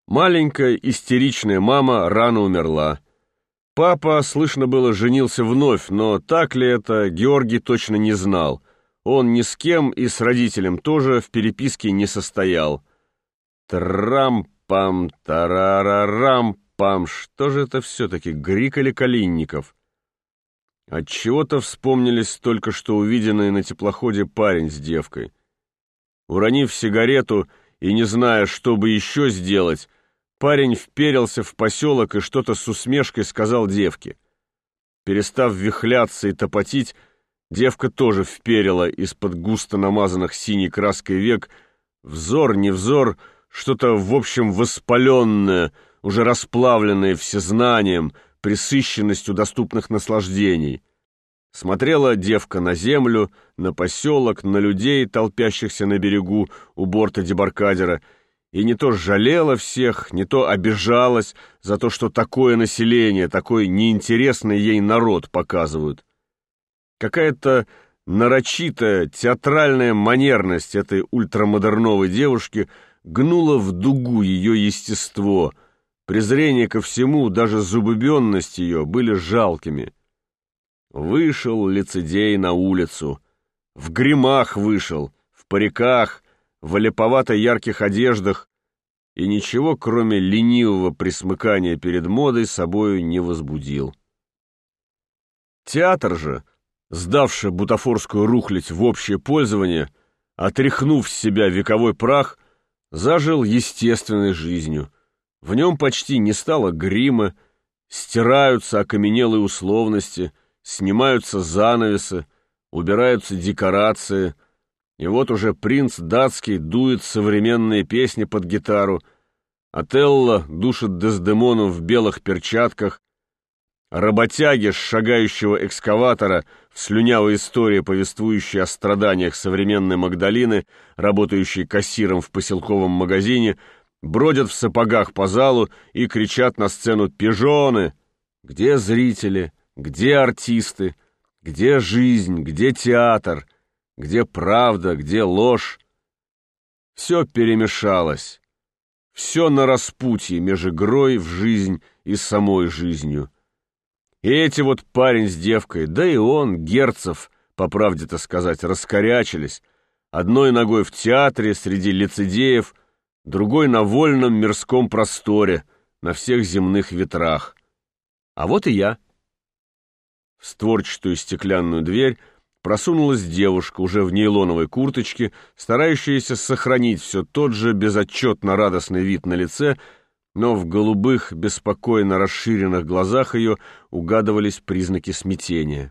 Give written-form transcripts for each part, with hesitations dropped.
Маленькая истеричная мама рано умерла. Папа, слышно было, женился вновь, но так ли это, Георгий точно не знал. Он ни с кем и с родителем тоже в переписке не состоял. Трам-пам, тарарарам-пам, что же это все-таки, Грик или Калинников? Отчего-то вспомнились только что увиденные на теплоходе парень с девкой. Уронив сигарету и не зная, что бы еще сделать, парень вперился в поселок и что-то с усмешкой сказал девке. Перестав вихляться и топотить, девка тоже вперила из-под густо намазанных синей краской век взор, не взор, что-то, в общем, воспаленное, уже расплавленное всезнанием, пресыщенностью доступных наслаждений. Смотрела девка на землю, на поселок, на людей, толпящихся на берегу у борта дебаркадера, и не то жалела всех, не то обижалась за то, что такое население, такой неинтересный ей народ показывают. Какая-то нарочитая театральная манерность этой ультрамодерновой девушки гнула в дугу ее естество. Презрение ко всему, даже зубыбенность ее были жалкими. Вышел лицедей на улицу. В гримах вышел, в париках, в олиповато-ярких одеждах, и ничего, кроме ленивого присмыкания перед модой, собою не возбудил. Театр же, сдавший бутафорскую рухлядь в общее пользование, отряхнув с себя вековой прах, зажил естественной жизнью. В нем почти не стало грима, стираются окаменелые условности, снимаются занавесы, убираются декорации, и вот уже принц датский дует современные песни под гитару, Отелло душит Дездемону в белых перчатках, работяги с шагающего экскаватора в слюнявой истории, повествующей о страданиях современной Магдалины, работающей кассиром в поселковом магазине, бродят в сапогах по залу и кричат на сцену «Пижоны!». Где зрители? Где артисты? Где жизнь? Где театр? Где правда? Где ложь? Все перемешалось. Все на распутье меж игрой в жизнь и самой жизнью. И эти вот парень с девкой, да и он, Герцев, по правде-то сказать, раскорячились. Одной ногой в театре среди лицедеев, другой на вольном мирском просторе, на всех земных ветрах. А вот и я. В створчатую стеклянную дверь просунулась девушка, уже в нейлоновой курточке, старающаяся сохранить все тот же безотчетно радостный вид на лице, но в голубых, беспокойно расширенных глазах ее угадывались признаки смятения.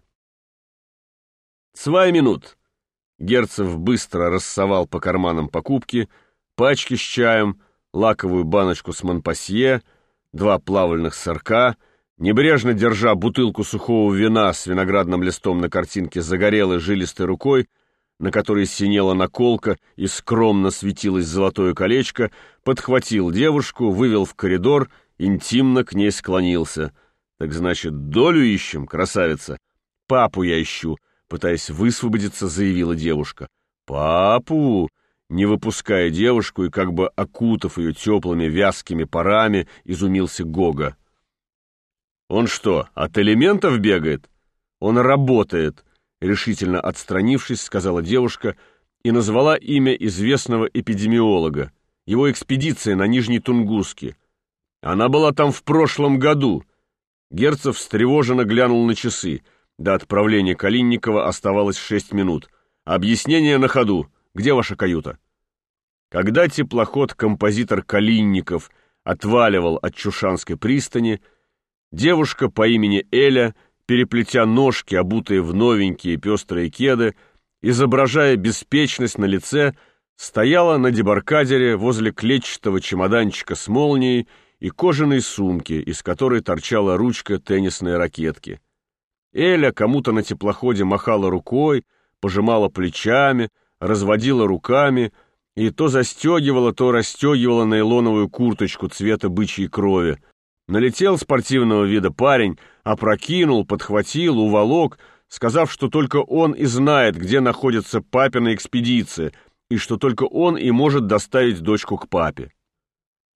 «2 минут!» Герцев быстро рассовал по карманам покупки, пачки с чаем, лаковую баночку с Монпасье, 2 плавальных сырка, небрежно держа бутылку сухого вина с виноградным листом на картинке загорелой жилистой рукой, на которой синела наколка и скромно светилось золотое колечко, подхватил девушку, вывел в коридор, интимно к ней склонился. «Так значит, долю ищем, красавица?» «Папу я ищу», — пытаясь высвободиться, заявила девушка. «Папу?» Не выпуская девушку и как бы окутав ее теплыми вязкими парами, изумился Гога. «Он что, от элементов бегает?» «Он работает», — решительно отстранившись, сказала девушка и назвала имя известного эпидемиолога, его экспедиция на Нижний Тунгусский. «Она была там в прошлом году». Герцев встревоженно глянул на часы. До отправления Калинникова оставалось 6 минут. «Объяснение на ходу. Где ваша каюта?» Когда теплоход-композитор Калинников отваливал от Чушанской пристани, девушка по имени Эля, переплетя ножки, обутые в новенькие пестрые кеды, изображая беспечность на лице, стояла на дебаркадере возле клетчатого чемоданчика с молнией и кожаной сумки, из которой торчала ручка теннисной ракетки. Эля кому-то на теплоходе махала рукой, пожимала плечами, разводила руками и то застегивала, то расстегивала нейлоновую курточку цвета бычьей крови. Налетел спортивного вида парень, опрокинул, подхватил, уволок, сказав, что только он и знает, где находится папина экспедиция, и что только он и может доставить дочку к папе.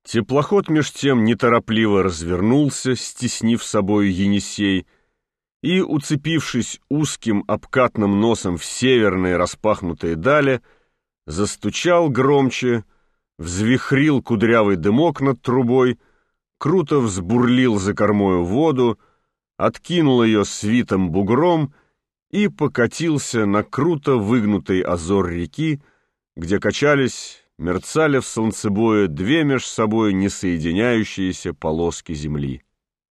Теплоход меж тем неторопливо развернулся, стеснив собою Енисей, и, уцепившись узким обкатным носом в северные распахнутые дали, застучал громче, взвихрил кудрявый дымок над трубой, круто взбурлил за кормою воду, откинул ее свитым бугром и покатился на круто выгнутый озор реки, где качались, мерцали в солнцебое две меж собой несоединяющиеся полоски земли.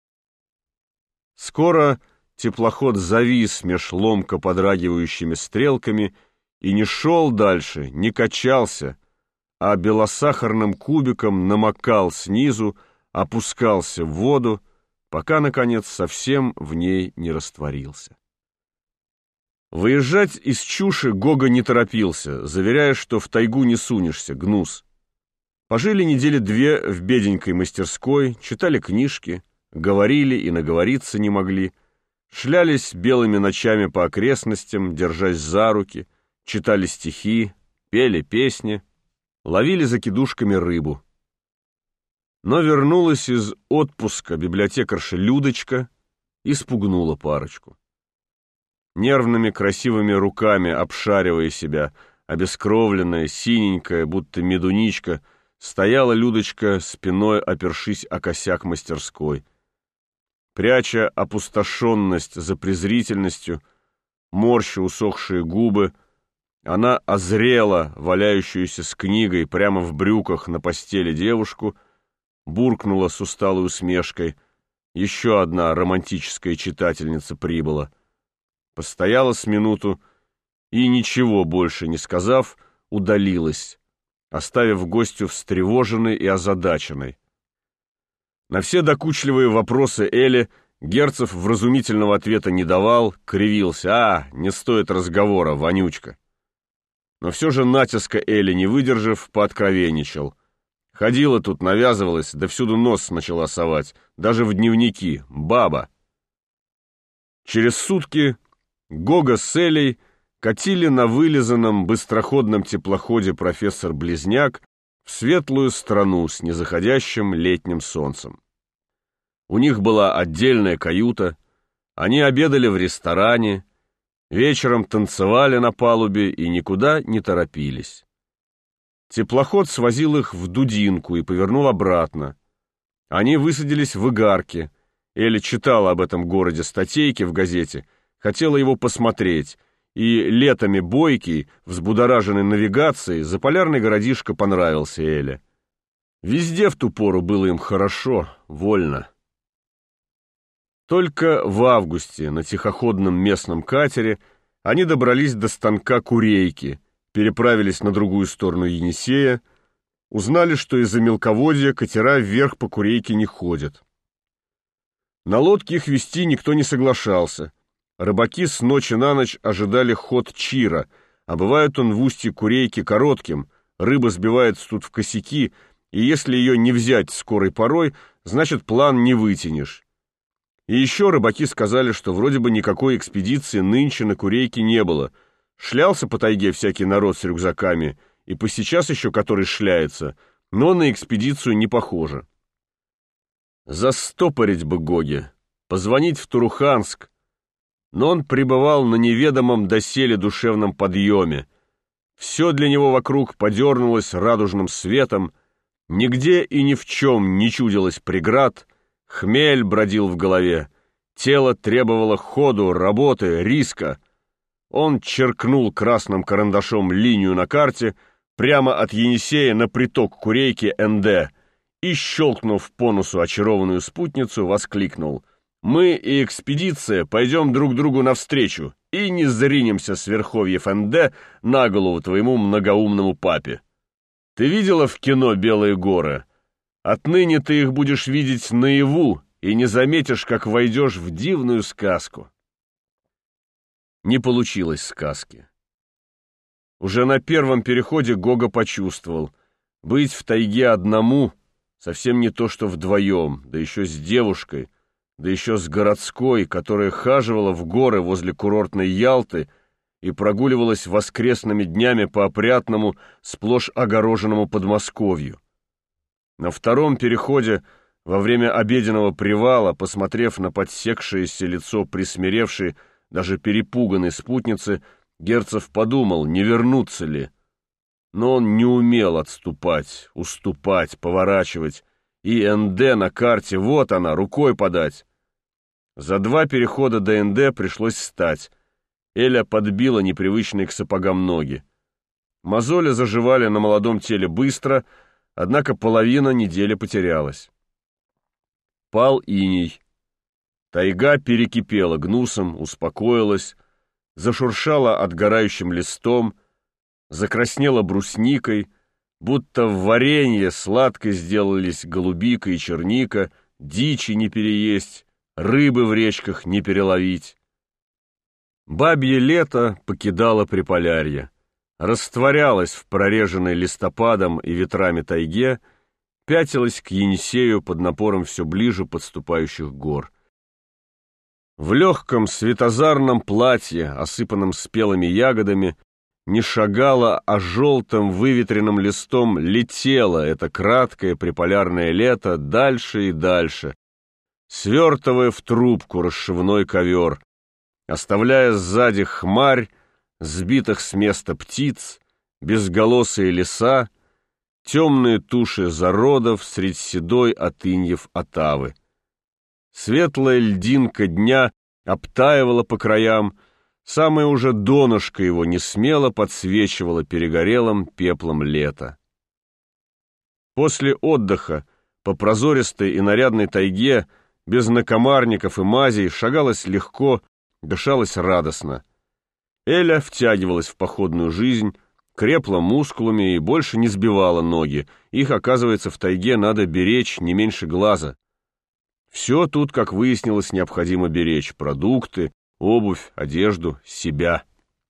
Скоро теплоход завис меж ломко подрагивающими стрелками и не шел дальше, не качался, а белосахарным кубиком намокал снизу, опускался в воду, пока, наконец, совсем в ней не растворился. Выезжать из Чуши Гога не торопился, заверяя, что в тайгу не сунешься, гнус. Пожили недели две в беденькой мастерской, читали книжки, говорили и наговориться не могли, шлялись белыми ночами по окрестностям, держась за руки, читали стихи, пели песни, ловили закидушками рыбу. Но вернулась из отпуска библиотекарша Людочка и спугнула парочку. Нервными красивыми руками обшаривая себя, обескровленная, синенькая, будто медуничка, стояла Людочка, спиной опершись о косяк мастерской. Пряча опустошенность за презрительностью, морща усохшие губы, она озрела валяющуюся с книгой прямо в брюках на постели девушку, буркнула с усталой усмешкой: «Еще одна романтическая читательница прибыла». Постояла с минуту и, ничего больше не сказав, удалилась, оставив гостю встревоженной и озадаченной. На все докучливые вопросы Эли Герцев вразумительного ответа не давал, кривился: не стоит разговора, вонючка». Но все же натиска Эли, не выдержав, пооткровенничал. Ходила тут, навязывалась, да всюду нос начала совать, даже в дневники, баба. Через сутки Гога с Элей катили на вылизанном быстроходном теплоходе профессор-близняк в светлую страну с незаходящим летним солнцем. У них была отдельная каюта, они обедали в ресторане, вечером танцевали на палубе и никуда не торопились. Теплоход свозил их в Дудинку и повернул обратно. Они высадились в Игарке. Эля читала об этом городе статейки в газете, хотела его посмотреть, и летами бойкий, взбудораженный навигацией, заполярный городишко понравился Эле. Везде в ту пору было им хорошо, вольно. Только в августе на тихоходном местном катере они добрались до станка Курейки, переправились на другую сторону Енисея, узнали, что из-за мелководья катера вверх по Курейке не ходят. На лодке их везти никто не соглашался. Рыбаки с ночи на ночь ожидали ход Чира, а бывает он в устье Курейки коротким, рыба сбивается тут в косяки, и если ее не взять скорой порой, значит план не вытянешь. И еще рыбаки сказали, что вроде бы никакой экспедиции нынче на Курейке не было. Шлялся по тайге всякий народ с рюкзаками, и посейчас еще который шляется, но на экспедицию не похоже. Застопорить бы Гоге, позвонить в Туруханск, но он пребывал на неведомом доселе душевном подъеме. Все для него вокруг подернулось радужным светом, нигде и ни в чем не чудилось преград, хмель бродил в голове, тело требовало ходу, работы, риска. Он черкнул красным карандашом линию на карте прямо от Енисея на приток Курейки НД и, щелкнув по носу очарованную спутницу, воскликнул: «Мы и экспедиция пойдем друг другу навстречу и не зринемся с верховьев НД на голову твоему многоумному папе. Ты видела в кино «Белые горы»? Отныне ты их будешь видеть наяву и не заметишь, как войдешь в дивную сказку». Не получилось сказки. Уже на первом переходе Гога почувствовал: быть в тайге одному совсем не то, что вдвоем, да еще с девушкой, да еще с городской, которая хаживала в горы возле курортной Ялты и прогуливалась воскресными днями по опрятному, сплошь огороженному Подмосковью. На втором переходе, во время обеденного привала, посмотрев на подсекшееся лицо присмиревшей, даже перепуганной спутницы, Герцев подумал, не вернуться ли. Но он не умел отступать, уступать, поворачивать. И НД на карте, вот она, рукой подать. За 2 перехода до НД пришлось встать. Эля подбила непривычные к сапогам ноги. Мозоли заживали на молодом теле быстро, однако половина недели потерялась. Пал иней. Тайга перекипела гнусом, успокоилась, зашуршала отгорающим листом, закраснела брусникой, будто в варенье сладко сделались голубика и черника, дичи не переесть, рыбы в речках не переловить. Бабье лето покидало Приполярье, растворялось в прореженной листопадом и ветрами тайге, пятилось к Енисею под напором все ближе подступающих гор. В легком светозарном платье, осыпанном спелыми ягодами, не шагала, а желтым выветренным листом летело это краткое приполярное лето дальше и дальше, свертывая в трубку расшивной ковер, оставляя сзади хмарь, сбитых с места птиц, безголосые леса, темные туши зародов средь седой от иньев отавы. Светлая льдинка дня обтаивала по краям, самое уже донышко его несмело подсвечивало перегорелым пеплом лета. После отдыха по прозористой и нарядной тайге, без накомарников и мазей, шагалось легко, дышалось радостно. Эля втягивалась в походную жизнь, крепла мускулами и больше не сбивала ноги. Их, оказывается, в тайге надо беречь не меньше глаза. Все тут, как выяснилось, необходимо беречь: продукты, обувь, одежду, себя.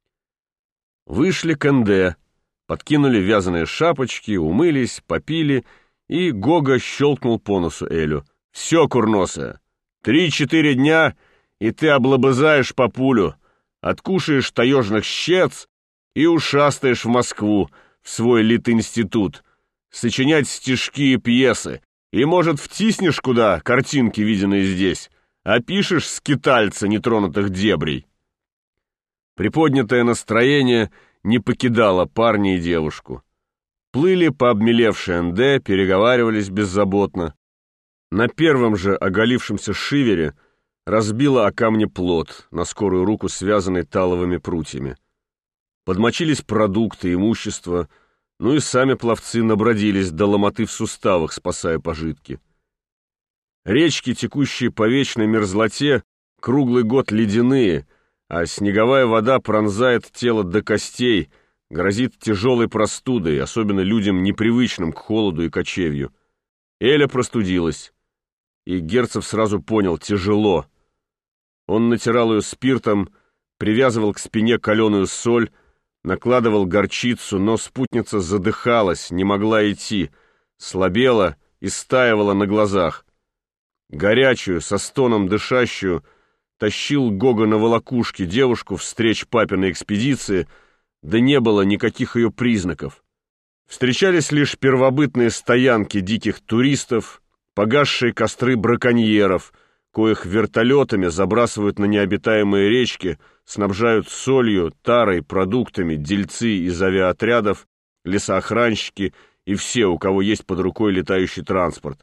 Вышли к НД, подкинули вязаные шапочки, умылись, попили, и Гога щелкнул по носу Элю. «Все, курносая, 3-4 дня, и ты облобызаешь по пулю, откушаешь таежных щец и ушастаешь в Москву, в свой литинститут, сочинять стишки и пьесы, и, может, втиснешь куда картинки, виденные здесь, опишешь скитальца нетронутых дебрей». Приподнятое настроение не покидало парня и девушку. Плыли по обмелевшей НД, переговаривались беззаботно. На первом же оголившемся шивере разбило о камне плот, на скорую руку связанный таловыми прутьями. Подмочились продукты, имущество, ну и сами пловцы набродились до ломоты в суставах, спасая пожитки. Речки, текущие по вечной мерзлоте, круглый год ледяные, а снеговая вода пронзает тело до костей, грозит тяжелой простудой, особенно людям, непривычным к холоду и кочевью. Эля простудилась, и Герцев сразу понял — тяжело. Он натирал ее спиртом, привязывал к спине каленую соль, накладывал горчицу, но спутница задыхалась, не могла идти, слабела и стаивала на глазах. Горячую, со стоном дышащую, тащил Гога на волокушке девушку встреч папиной экспедиции, да не было никаких ее признаков. Встречались лишь первобытные стоянки диких туристов, погасшие костры браконьеров, коих вертолетами забрасывают на необитаемые речки, снабжают солью, тарой, продуктами дельцы из авиаотрядов, лесоохранщики и все, у кого есть под рукой летающий транспорт.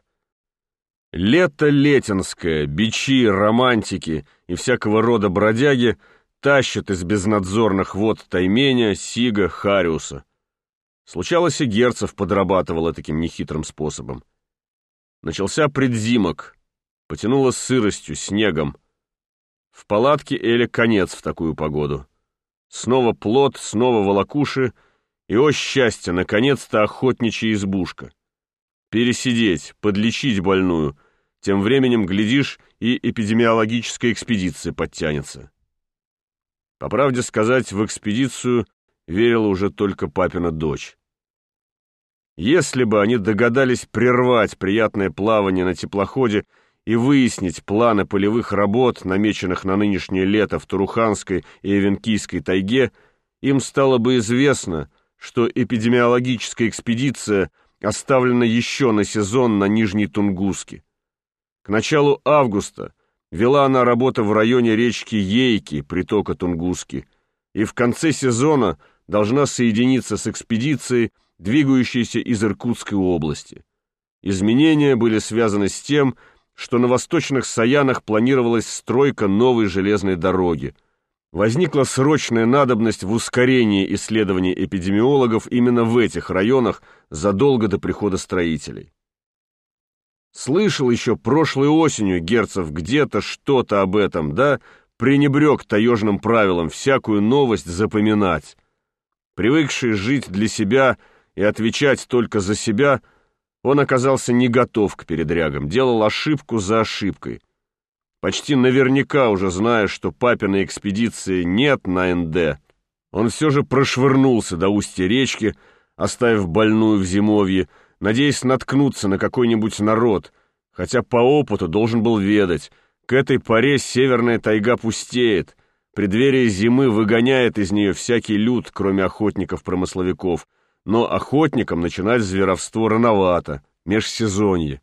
Лето летинское, бичи, романтики и всякого рода бродяги тащат из безнадзорных вод Тайменя, Сига, Хариуса. Случалось, и Герцев подрабатывал таким нехитрым способом. Начался предзимок, потянуло сыростью, снегом. В палатке Эле конец в такую погоду. Снова плот, снова волокуши, и, о счастье, наконец-то охотничья избушка. Пересидеть, подлечить больную, тем временем, глядишь, и эпидемиологическая экспедиция подтянется. По правде сказать, в экспедицию верила уже только папина дочь. Если бы они догадались прервать приятное плавание на теплоходе и выяснить планы полевых работ, намеченных на нынешнее лето в Туруханской и Эвенкийской тайге, им стало бы известно, что эпидемиологическая экспедиция оставлено еще на сезон на Нижней Тунгуске. К началу августа вела она работу в районе речки Ейки, притока Тунгуски, и в конце сезона должна соединиться с экспедицией, двигающейся из Иркутской области. Изменения были связаны с тем, что на восточных Саянах планировалась стройка новой железной дороги. Возникла срочная надобность в ускорении исследований эпидемиологов именно в этих районах задолго до прихода строителей. Слышал еще прошлой осенью Герцев где-то что-то об этом, да пренебрег таежным правилам всякую новость запоминать. Привыкший жить для себя и отвечать только за себя, он оказался не готов к передрягам, делал ошибку за ошибкой. Почти наверняка уже зная, что папиной экспедиции нет на НД, он все же прошвырнулся до устья речки, оставив больную в зимовье, надеясь наткнуться на какой-нибудь народ, хотя по опыту должен был ведать, к этой поре северная тайга пустеет, преддверие зимы выгоняет из нее всякий люд, кроме охотников-промысловиков, но охотникам начинать зверовство рановато, межсезонье.